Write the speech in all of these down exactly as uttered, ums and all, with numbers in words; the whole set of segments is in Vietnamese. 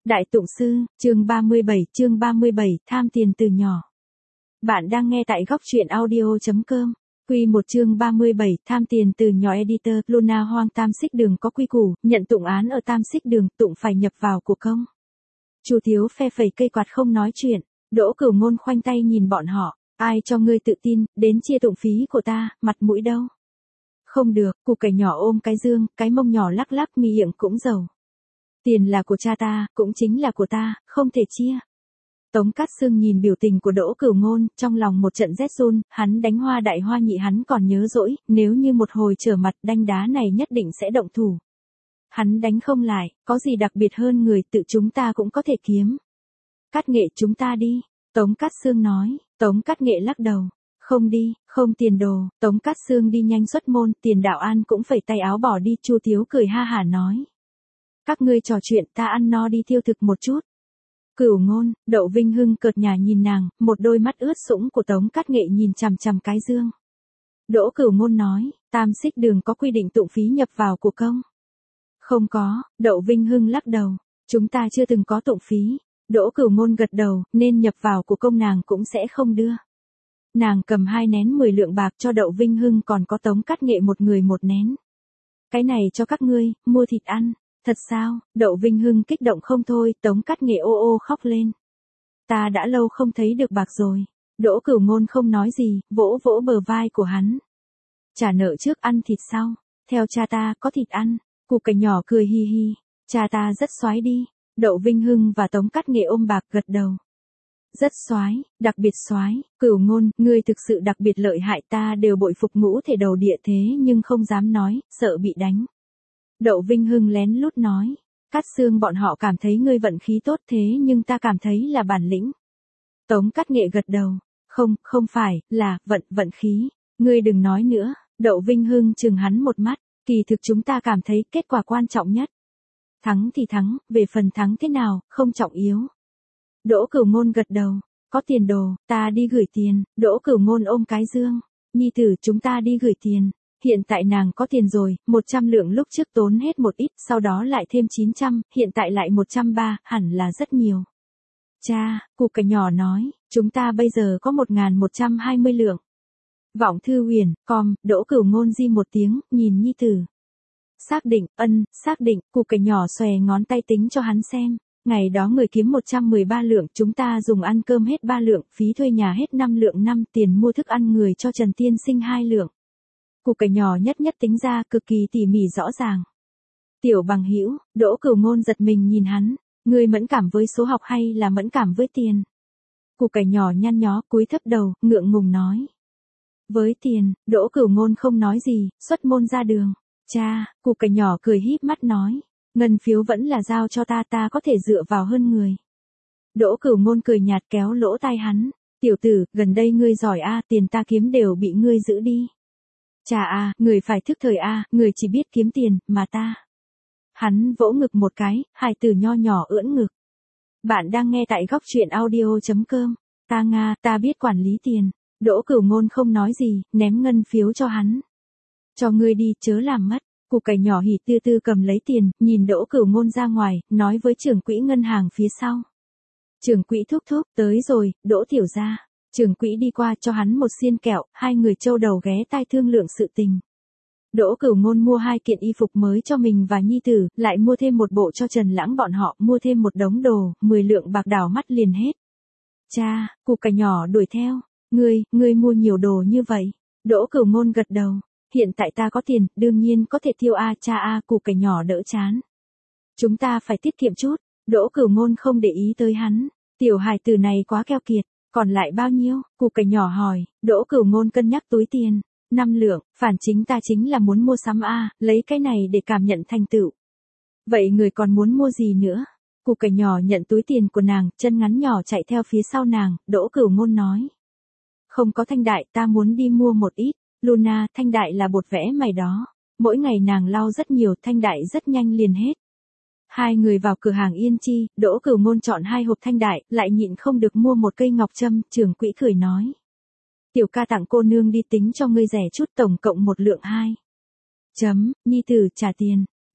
Đại Tụng Sư, chương ba mươi bảy, chương ba mươi bảy, tham tiền từ nhỏ. Bạn đang nghe tại góc truyện audio chấm com. Quy một chương ba mươi bảy, tham tiền từ nhỏ editor, Luna Hoang Tam Xích Đường có quy củ, nhận tụng án ở Tam Xích Đường, tụng phải nhập vào của công. Chu Thiếu phe phẩy cây quạt không nói chuyện, Đỗ Cửu Ngôn khoanh tay nhìn bọn họ, ai cho ngươi tự tin, đến chia tụng phí của ta, mặt mũi đâu. Không được, cụ cải nhỏ ôm cái dương, cái mông nhỏ lắc lắc miệng cũng dầu. Tiền là của cha ta, cũng chính là của ta, không thể chia. Tống Cát Sương nhìn biểu tình của Đỗ Cửu Ngôn, trong lòng một trận rét run, hắn đánh Hoa Đại Hoa Nhị hắn còn nhớ dỗi, nếu như một hồi trở mặt đanh đá này nhất định sẽ động thủ. Hắn đánh không lại, có gì đặc biệt hơn người tự chúng ta cũng có thể kiếm. Cát Nghệ chúng ta đi, Tống Cát Sương nói, Tống Cát Nghệ lắc đầu. Không đi, không tiền đồ, Tống Cát Sương đi nhanh xuất môn, Tiền Đạo An cũng phẩy tay áo bỏ đi, Chu Thiếu cười ha hả nói. Các ngươi trò chuyện ta ăn no đi tiêu thực một chút. Cửu Ngôn, Đậu Vinh Hưng cợt nhả nhìn nàng, một đôi mắt ướt sũng của Tống Cát Nghệ nhìn chằm chằm cái dương. Đỗ Cửu Ngôn nói, Tam Xích Đường có quy định tụng phí nhập vào của công. Không có, Đậu Vinh Hưng lắc đầu, chúng ta chưa từng có tụng phí. Đỗ Cửu Ngôn gật đầu, nên nhập vào của công nàng cũng sẽ không đưa. Nàng cầm hai nén mười lượng bạc cho Đậu Vinh Hưng còn có Tống Cát Nghệ một người một nén. Cái này cho các ngươi, mua thịt ăn. Thật sao, Đậu Vinh Hưng kích động không thôi, Tống Cát Nghệ ô ô khóc lên. Ta đã lâu không thấy được bạc rồi. Đỗ Cửu Ngôn không nói gì, vỗ vỗ bờ vai của hắn. Trả nợ trước ăn thịt sau, theo cha ta có thịt ăn. Cụ cải nhỏ cười hi hi, cha ta rất xoái đi. Đậu Vinh Hưng và Tống Cát Nghệ ôm bạc gật đầu. Rất xoái, đặc biệt xoái, Cửu Ngôn, ngươi thực sự đặc biệt lợi hại, ta đều bội phục ngũ thể đầu địa thế nhưng không dám nói, sợ bị đánh. Đậu Vinh Hưng lén lút nói, Cát Sương bọn họ cảm thấy ngươi vận khí tốt thế nhưng ta cảm thấy là bản lĩnh. Tống Cát Nghệ gật đầu, không, không phải, là, vận, vận khí, ngươi đừng nói nữa, Đậu Vinh Hưng chừng hắn một mắt, kỳ thực chúng ta cảm thấy kết quả quan trọng nhất. Thắng thì thắng, về phần thắng thế nào, không trọng yếu. Đỗ Cửu Ngôn gật đầu, có tiền đồ, ta đi gửi tiền, Đỗ Cửu Ngôn ôm cái dương, nhi tử chúng ta đi gửi tiền. Hiện tại nàng có tiền rồi, một trăm lượng lúc trước tốn hết một ít, sau đó lại thêm chín trăm, hiện tại lại một trăm ba, hẳn là rất nhiều. Cha, cụ cải nhỏ nói, chúng ta bây giờ có một nghìn một trăm hai mươi lượng. Vọng Thư Huyền, com, Đỗ Cửu Ngôn di một tiếng, nhìn nhi tử. Xác định, ân, xác định, cụ cải nhỏ xòe ngón tay tính cho hắn xem. Ngày đó người kiếm một trăm mười ba lượng, chúng ta dùng ăn cơm hết ba lượng, phí thuê nhà hết năm lượng năm, tiền mua thức ăn người cho Trần Tiên Sinh hai lượng. Cụ cải nhỏ nhất nhất tính ra, cực kỳ tỉ mỉ rõ ràng. Tiểu Bằng Hữu, Đỗ Cửu Ngôn giật mình nhìn hắn, ngươi mẫn cảm với số học hay là mẫn cảm với tiền? Cụ cải nhỏ nhăn nhó, cúi thấp đầu, ngượng ngùng nói. Với tiền, Đỗ Cửu Ngôn không nói gì, xuất môn ra đường. Cha, cụ cải nhỏ cười híp mắt nói, ngân phiếu vẫn là giao cho ta, ta có thể dựa vào hơn người. Đỗ Cửu Ngôn cười nhạt kéo lỗ tai hắn, tiểu tử, gần đây ngươi giỏi a, tiền ta kiếm đều bị ngươi giữ đi. Cha a, người phải thức thời a, người chỉ biết kiếm tiền, mà ta. Hắn vỗ ngực một cái, hài tử nho nhỏ ưỡn ngực. Bạn đang nghe tại góc truyện audio chấm com. Ta Nga, ta biết quản lý tiền. Đỗ Cửu Ngôn không nói gì, ném ngân phiếu cho hắn. Cho ngươi đi, chớ làm mất. Cụ cải nhỏ hỉ tư tư cầm lấy tiền, nhìn Đỗ Cửu Ngôn ra ngoài, nói với trưởng quỹ ngân hàng phía sau. Trưởng quỹ thúc thúc, tới rồi, Đỗ tiểu gia. Trưởng quỹ đi qua cho hắn một xiên kẹo, hai người châu đầu ghé tai thương lượng sự tình. Đỗ Cửu Ngôn mua hai kiện y phục mới cho mình và nhi tử, lại mua thêm một bộ cho Trần Lãng bọn họ, mua thêm một đống đồ, mười lượng bạc đảo mắt liền hết. Cha, cụ cải nhỏ đuổi theo, ngươi, ngươi mua nhiều đồ như vậy. Đỗ Cửu Ngôn gật đầu, hiện tại ta có tiền, đương nhiên có thể tiêu a, cha a, cụ cải nhỏ đỡ chán. Chúng ta phải tiết kiệm chút, Đỗ Cửu Ngôn không để ý tới hắn, tiểu hài tử này quá keo kiệt. Còn lại bao nhiêu? Cụ cải nhỏ hỏi, Đỗ Cửu Ngôn cân nhắc túi tiền. Năm lượng, phản chính ta chính là muốn mua sắm a, lấy cái này để cảm nhận thành tựu. Vậy người còn muốn mua gì nữa? Cụ cải nhỏ nhận túi tiền của nàng, chân ngắn nhỏ chạy theo phía sau nàng, Đỗ Cửu Ngôn nói. Không có Thanh Đại, ta muốn đi mua một ít. Luna, Thanh Đại là bột vẽ mày đó. Mỗi ngày nàng lau rất nhiều, Thanh Đại rất nhanh liền hết. Hai người vào cửa hàng Yên Chi, Đỗ Cửu Ngôn chọn hai hộp Thanh Đại, lại nhịn không được mua một cây ngọc trâm, trưởng quỹ cười nói. Tiểu ca tặng cô nương đi tính cho ngươi rẻ chút, tổng cộng một lượng hai. Chấm, nhi tử trả tiền.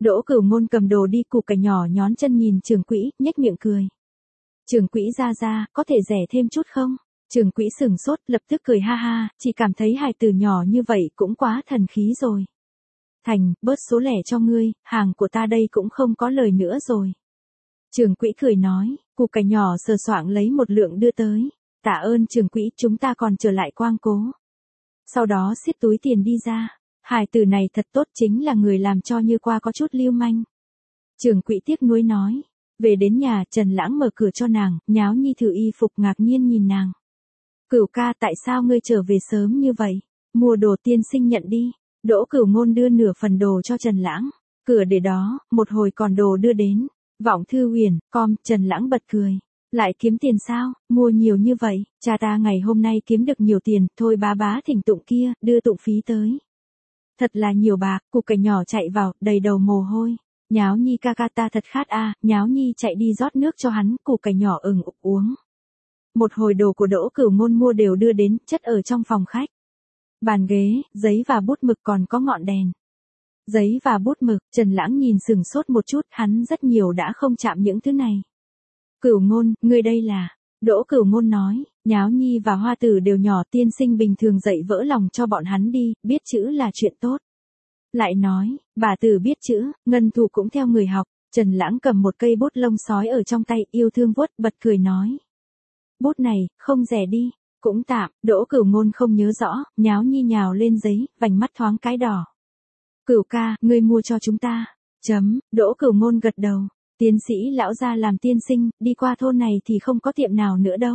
Đỗ Cửu Ngôn cầm đồ đi, Củ Cải nhỏ nhón chân nhìn Trưởng Quỹ, nhếch miệng cười. Trưởng Quỹ gia gia, có thể rẻ thêm chút không? Trưởng Quỹ sửng sốt, lập tức cười ha ha, chỉ cảm thấy hài tử nhỏ như vậy cũng quá thần khí rồi. Thành, bớt số lẻ cho ngươi, hàng của ta đây cũng không có lời nữa rồi. Trưởng Quỹ cười nói, Củ Cải nhỏ sờ soạng lấy một lượng đưa tới. Tạ ơn Trưởng Quỹ, chúng ta còn trở lại Quang Cố. Sau đó xiết túi tiền đi ra. Hài tử này thật tốt, chính là người làm cho Như Qua có chút lưu manh. Trưởng Quỹ tiếc nuối nói. Về đến nhà, Trần Lãng mở cửa cho nàng, Nháo Nhi thử y phục ngạc nhiên nhìn nàng. Cửu ca, tại sao ngươi trở về sớm như vậy? Mua đồ tiên sinh nhận đi. Đỗ Cửu Ngôn đưa nửa phần đồ cho Trần Lãng. Cửa để đó, một hồi còn đồ đưa đến. Vọng Thư Huyền, com, Trần Lãng bật cười. Lại kiếm tiền sao, mua nhiều như vậy, cha ta ngày hôm nay kiếm được nhiều tiền, thôi bá bá thỉnh tụng kia, đưa tụng phí tới. Thật là nhiều bạc, Củ Cải nhỏ chạy vào, đầy đầu mồ hôi. Nháo Nhi ca ca ta thật khát a, Nháo Nhi chạy đi rót nước cho hắn, Củ Cải nhỏ ừng ục uống. Một hồi đồ của Đỗ Cửu Ngôn mua đều đưa đến, chất ở trong phòng khách. Bàn ghế, giấy và bút mực còn có ngọn đèn. Giấy và bút mực, Trần Lãng nhìn sừng sốt một chút, hắn rất nhiều đã không chạm những thứ này. Cửu Ngôn, ngươi đây là... Đỗ Cửu Ngôn nói, Nháo Nhi và Hoa Tử đều nhỏ, tiên sinh bình thường dạy vỡ lòng cho bọn hắn đi, biết chữ là chuyện tốt. Lại nói, bà Tử biết chữ, Ngân Thù cũng theo người học. Trần Lãng cầm một cây bút lông sói ở trong tay, yêu thương vuốt, bật cười nói. Bút này, không rẻ đi, cũng tạm. Đỗ Cửu Ngôn không nhớ rõ, Nháo Nhi nhào lên giấy, vành mắt thoáng cái đỏ. Cửu ca, ngươi mua cho chúng ta. Chấm, Đỗ Cửu Ngôn gật đầu. Tiến sĩ lão gia làm tiên sinh, đi qua thôn này thì không có tiệm nào nữa đâu.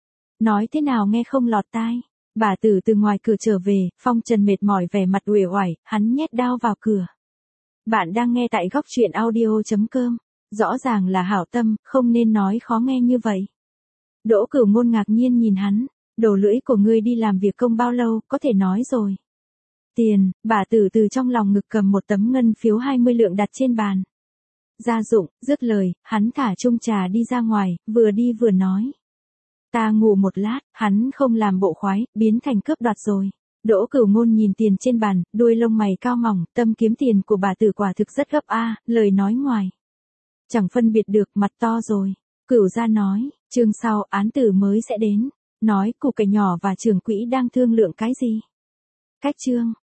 Nói thế nào nghe không lọt tai. Bà Tử từ ngoài cửa trở về, Phong Trần mệt mỏi vẻ mặt uể oải, hắn nhét đao vào cửa. Bạn đang nghe tại góc truyện audio chấm com. Rõ ràng là hảo tâm, không nên nói khó nghe như vậy. Đỗ Cửu Ngôn ngạc nhiên nhìn hắn, đầu lưỡi của ngươi đi làm việc công bao lâu, có thể nói rồi. Tiền, bà Tử từ trong lòng ngực cầm một tấm ngân phiếu hai mươi lượng đặt trên bàn. Gia dụng, dứt lời, hắn thả chung trà đi ra ngoài, vừa đi vừa nói. Ta ngủ một lát, hắn không làm bộ khoái, biến thành cướp đoạt rồi. Đỗ Cửu Ngôn nhìn tiền trên bàn, đuôi lông mày cao mỏng, tâm kiếm tiền của bà Tử quả thực rất gấp a, lời nói ngoài. Chẳng phân biệt được, mặt to rồi. Cửu gia nói, chương sau án tử mới sẽ đến. Nói Củ Cải nhỏ và Trưởng Quỹ đang thương lượng cái gì. Cách chương.